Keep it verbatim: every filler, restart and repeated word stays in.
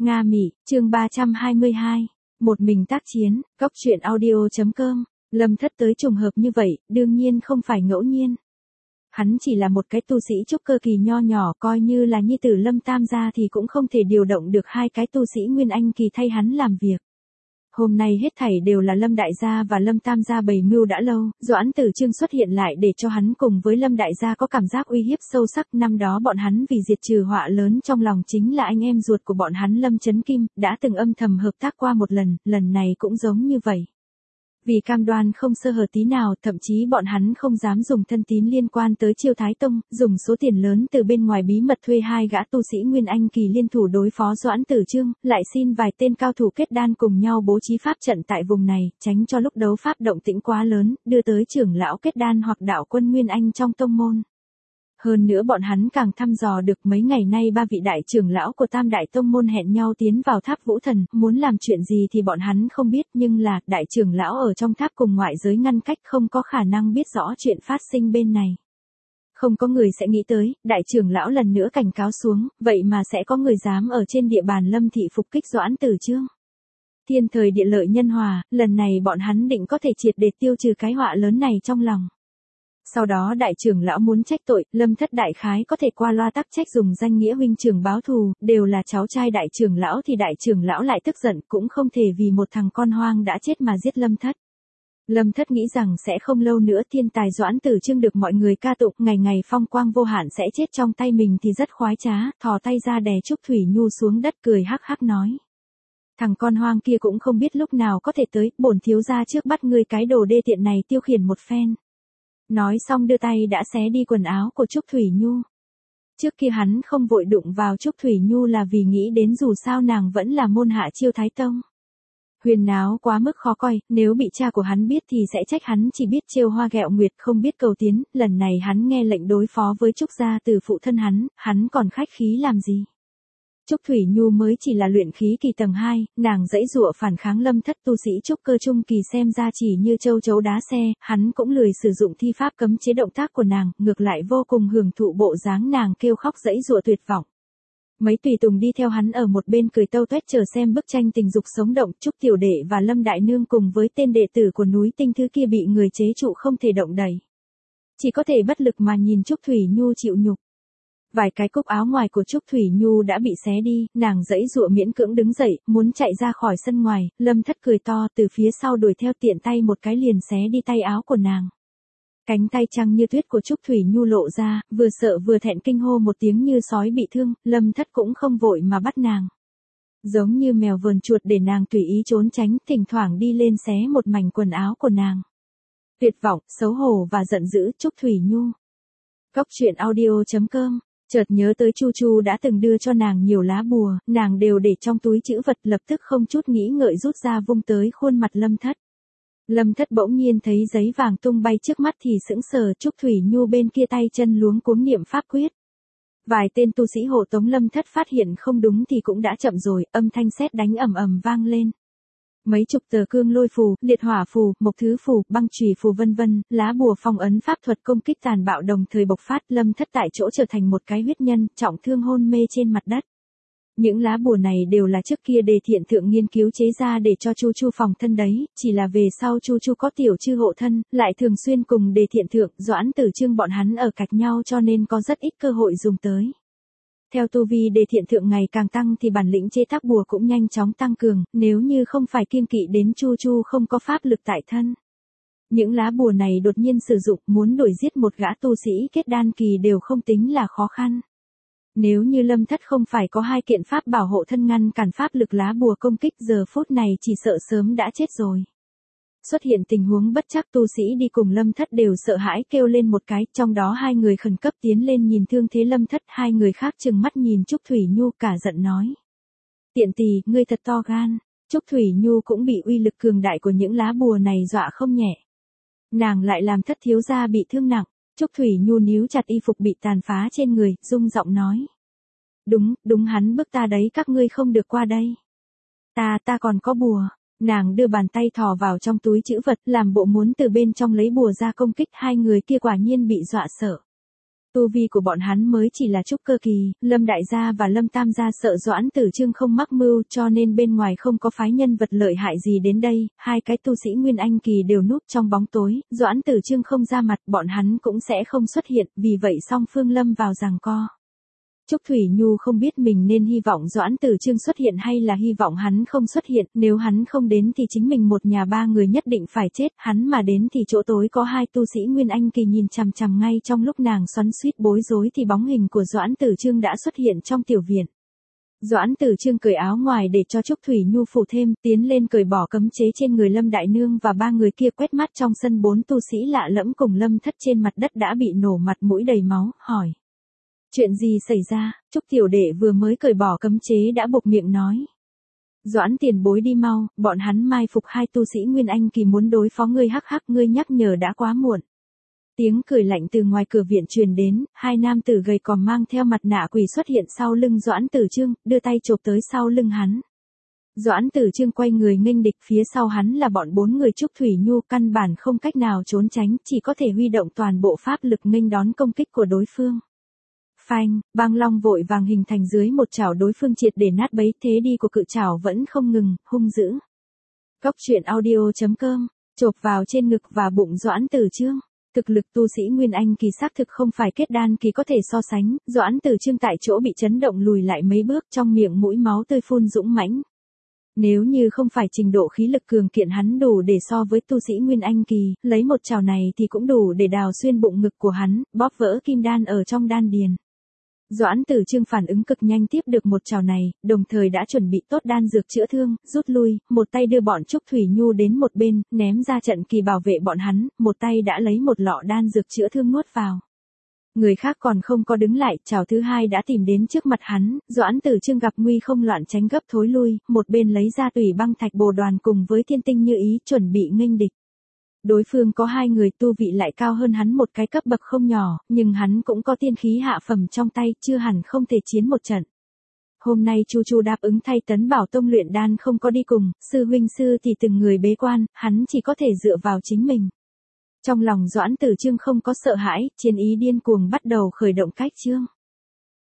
Nga Mị, chương ba trăm hai mươi hai. Một mình tác chiến, Cóc truyện audio chấm com. Lâm Thất tới trùng hợp như vậy, đương nhiên không phải ngẫu nhiên. Hắn chỉ là một cái tu sĩ trúc cơ kỳ nho nhỏ, coi như là nhi tử Lâm Tam gia thì cũng không thể điều động được hai cái tu sĩ Nguyên Anh kỳ thay hắn làm việc. Hôm nay hết thảy đều là Lâm Đại gia và Lâm Tam gia bày mưu đã lâu, Doãn Tử Trương xuất hiện lại để cho hắn cùng với Lâm Đại gia có cảm giác uy hiếp sâu sắc. Năm đó bọn hắn vì diệt trừ họa lớn trong lòng chính là anh em ruột của bọn hắn Lâm Chấn Kim, đã từng âm thầm hợp tác qua một lần, lần này cũng giống như vậy. Vì cam đoan không sơ hở tí nào, thậm chí bọn hắn không dám dùng thân tín liên quan tới Chiêu Thái Tông, dùng số tiền lớn từ bên ngoài bí mật thuê hai gã tu sĩ Nguyên Anh kỳ liên thủ đối phó Doãn Tử Trương, lại xin vài tên cao thủ kết đan cùng nhau bố trí pháp trận tại vùng này, tránh cho lúc đấu pháp động tĩnh quá lớn, đưa tới trưởng lão kết đan hoặc đạo quân Nguyên Anh trong tông môn. Hơn nữa bọn hắn càng thăm dò được mấy ngày nay ba vị đại trưởng lão của Tam Đại Tông môn hẹn nhau tiến vào tháp Vũ Thần, muốn làm chuyện gì thì bọn hắn không biết, nhưng là, đại trưởng lão ở trong tháp cùng ngoại giới ngăn cách không có khả năng biết rõ chuyện phát sinh bên này. Không có người sẽ nghĩ tới, đại trưởng lão lần nữa cảnh cáo xuống, vậy mà sẽ có người dám ở trên địa bàn Lâm thị phục kích Doãn Tử Trương. Thiên thời địa lợi nhân hòa, lần này bọn hắn định có thể triệt để tiêu trừ cái họa lớn này trong lòng. Sau đó đại trưởng lão muốn trách tội, Lâm Thất đại khái có thể qua loa tắc trách dùng danh nghĩa huynh trưởng báo thù, đều là cháu trai đại trưởng lão thì đại trưởng lão lại tức giận, cũng không thể vì một thằng con hoang đã chết mà giết Lâm Thất. Lâm Thất nghĩ rằng sẽ không lâu nữa thiên tài Doãn Tử Trương được mọi người ca tụng, ngày ngày phong quang vô hạn sẽ chết trong tay mình thì rất khoái trá, thò tay ra đè Trúc Thủy Nhu xuống đất cười hắc hắc nói. Thằng con hoang kia cũng không biết lúc nào có thể tới, bổn thiếu gia trước bắt ngươi cái đồ đê tiện này tiêu khiển một phen. Nói xong đưa tay đã xé đi quần áo của Trúc Thủy Nhu. Trước kia hắn không vội đụng vào Trúc Thủy Nhu là vì nghĩ đến dù sao nàng vẫn là môn hạ Chiêu Thái Tông. Huyền náo quá mức khó coi, nếu bị cha của hắn biết thì sẽ trách hắn chỉ biết trêu hoa ghẹo nguyệt không biết cầu tiến, lần này hắn nghe lệnh đối phó với Trúc gia từ phụ thân hắn, hắn còn khách khí làm gì. Trúc Thủy Nhu mới chỉ là luyện khí kỳ tầng hai, nàng dãy dụa phản kháng Lâm Thất tu sĩ trúc cơ trung kỳ xem ra chỉ như châu chấu đá xe, hắn cũng lười sử dụng thi pháp cấm chế động tác của nàng, ngược lại vô cùng hưởng thụ bộ dáng nàng kêu khóc dãy dụa tuyệt vọng. Mấy tùy tùng đi theo hắn ở một bên cười tâu tuét chờ xem bức tranh tình dục sống động, Trúc Tiểu Đệ và Lâm Đại Nương cùng với tên đệ tử của núi Tinh Thứ kia bị người chế trụ không thể động đậy. Chỉ có thể bất lực mà nhìn Trúc Thủy Nhu chịu nhục. Vài cái cúc áo ngoài của Trúc Thủy Nhu đã bị xé đi, nàng dãy dụa miễn cưỡng đứng dậy, muốn chạy ra khỏi sân ngoài, Lâm Thất cười to từ phía sau đuổi theo tiện tay một cái liền xé đi tay áo của nàng. Cánh tay trắng như tuyết của Trúc Thủy Nhu lộ ra, vừa sợ vừa thẹn kinh hô một tiếng như sói bị thương, Lâm Thất cũng không vội mà bắt nàng. Giống như mèo vờn chuột để nàng tùy ý trốn tránh, thỉnh thoảng đi lên xé một mảnh quần áo của nàng. Tuyệt vọng, xấu hổ và giận dữ Trúc Thủy Nhu. Cóc truyện audio chấm com. Chợt nhớ tới Chu Chu đã từng đưa cho nàng nhiều lá bùa, nàng đều để trong túi trữ vật, lập tức không chút nghĩ ngợi rút ra vung tới khuôn mặt Lâm Thất. Lâm Thất bỗng nhiên thấy giấy vàng tung bay trước mắt thì sững sờ, Trúc Thủy Nhu bên kia tay chân luống cuống niệm pháp quyết. Vài tên tu sĩ hộ tống Lâm Thất phát hiện không đúng thì cũng đã chậm rồi, âm thanh sét đánh ầm ầm vang lên. Mấy chục tờ cương lôi phù, liệt hỏa phù, mộc thứ phù, băng chùy phù vân vân, lá bùa phong ấn pháp thuật công kích tàn bạo đồng thời bộc phát, Lâm Thất tại chỗ trở thành một cái huyết nhân, trọng thương hôn mê trên mặt đất. Những lá bùa này đều là trước kia Đề Thiện Thượng nghiên cứu chế ra để cho Chu Chu phòng thân đấy, chỉ là về sau Chu Chu có tiểu chư hộ thân, lại thường xuyên cùng Đề Thiện Thượng, Doãn Tử Trương bọn hắn ở cạnh nhau cho nên có rất ít cơ hội dùng tới. Theo tu vi Đề Thiện Thượng ngày càng tăng thì bản lĩnh chế tác bùa cũng nhanh chóng tăng cường, nếu như không phải kiêng kỵ đến Chu Chu không có pháp lực tại thân. Những lá bùa này đột nhiên sử dụng muốn đuổi giết một gã tu sĩ kết đan kỳ đều không tính là khó khăn. Nếu như Lâm Thất không phải có hai kiện pháp bảo hộ thân ngăn cản pháp lực lá bùa công kích giờ phút này chỉ sợ sớm đã chết rồi. Xuất hiện tình huống bất trắc tu sĩ đi cùng Lâm Thất đều sợ hãi kêu lên một cái, trong đó hai người khẩn cấp tiến lên nhìn thương thế Lâm Thất, hai người khác trừng mắt nhìn Trúc Thủy Nhu cả giận nói. Tiện tỳ, ngươi thật to gan, Trúc Thủy Nhu cũng bị uy lực cường đại của những lá bùa này dọa không nhẹ. Nàng lại làm Thất thiếu gia bị thương nặng, Trúc Thủy Nhu níu chặt y phục bị tàn phá trên người, rung giọng nói. Đúng, đúng hắn bức ta đấy, các ngươi không được qua đây. Ta, ta còn có bùa. Nàng đưa bàn tay thò vào trong túi trữ vật, làm bộ muốn từ bên trong lấy bùa ra công kích, hai người kia quả nhiên bị dọa sợ. Tu vi của bọn hắn mới chỉ là trúc cơ kỳ, Lâm Đại Gia và Lâm Tam Gia sợ Doãn Tử Trương không mắc mưu cho nên bên ngoài không có phái nhân vật lợi hại gì đến đây, hai cái tu sĩ Nguyên Anh kỳ đều núp trong bóng tối, Doãn Tử Trương không ra mặt bọn hắn cũng sẽ không xuất hiện, vì vậy song phương lâm vào giằng co. Trúc Thủy Nhu không biết mình nên hy vọng Doãn Tử Trương xuất hiện hay là hy vọng hắn không xuất hiện, nếu hắn không đến thì chính mình một nhà ba người nhất định phải chết, hắn mà đến thì chỗ tối có hai tu sĩ Nguyên Anh kỳ nhìn chằm chằm ngay trong lúc nàng xoắn xuýt bối rối thì bóng hình của Doãn Tử Trương đã xuất hiện trong tiểu viện. Doãn Tử Trương cởi áo ngoài để cho Trúc Thủy Nhu phủ thêm, tiến lên cởi bỏ cấm chế trên người Lâm Đại Nương và ba người kia quét mắt trong sân bốn tu sĩ lạ lẫm cùng Lâm Thất trên mặt đất đã bị nổ mặt mũi đầy máu, hỏi. Chuyện gì xảy ra, Trúc tiểu đệ vừa mới cởi bỏ cấm chế đã buộc miệng nói. Doãn tiền bối đi mau, bọn hắn mai phục hai tu sĩ Nguyên Anh kỳ muốn đối phó ngươi hắc hắc ngươi nhắc nhở đã quá muộn. Tiếng cười lạnh từ ngoài cửa viện truyền đến, hai nam tử gầy còm mang theo mặt nạ quỷ xuất hiện sau lưng Doãn Tử Trương, đưa tay chộp tới sau lưng hắn. Doãn Tử Trương quay người nghênh địch phía sau hắn là bọn bốn người Trúc Thủy Nhu căn bản không cách nào trốn tránh, chỉ có thể huy động toàn bộ pháp lực nghênh đón công kích của đối phương. Phanh, băng long vội vàng hình thành dưới một chảo đối phương triệt để nát bấy, thế đi của cự chảo vẫn không ngừng, hung dữ. Góc truyện audio chấm com, chộp vào trên ngực và bụng Doãn Tử Trương. Thực lực tu sĩ Nguyên Anh kỳ xác thực không phải kết đan kỳ có thể so sánh, Doãn Tử Trương tại chỗ bị chấn động lùi lại mấy bước trong miệng mũi máu tươi phun dũng mãnh. Nếu như không phải trình độ khí lực cường kiện hắn đủ để so với tu sĩ Nguyên Anh kỳ, lấy một chảo này thì cũng đủ để đào xuyên bụng ngực của hắn, bóp vỡ kim đan ở trong đan điền. Doãn Tử Trương phản ứng cực nhanh tiếp được một chảo này, đồng thời đã chuẩn bị tốt đan dược chữa thương, rút lui, một tay đưa bọn Trúc Thủy Nhu đến một bên, ném ra trận kỳ bảo vệ bọn hắn, một tay đã lấy một lọ đan dược chữa thương nuốt vào. Người khác còn không có đứng lại, chảo thứ hai đã tìm đến trước mặt hắn, Doãn Tử Trương gặp nguy không loạn tránh gấp thối lui, một bên lấy ra tùy băng thạch bồ đoàn cùng với thiên tinh như ý chuẩn bị nghênh địch. Đối phương có hai người tu vị lại cao hơn hắn một cái cấp bậc không nhỏ, nhưng hắn cũng có tiên khí hạ phẩm trong tay, chưa hẳn không thể chiến một trận. Hôm nay Chu Chu đáp ứng thay Tấn Bảo Tông luyện đan không có đi cùng, sư huynh sư thì từng người bế quan, hắn chỉ có thể dựa vào chính mình. Trong lòng Doãn Tử Trương không có sợ hãi, chiến ý điên cuồng bắt đầu khởi động cách chương.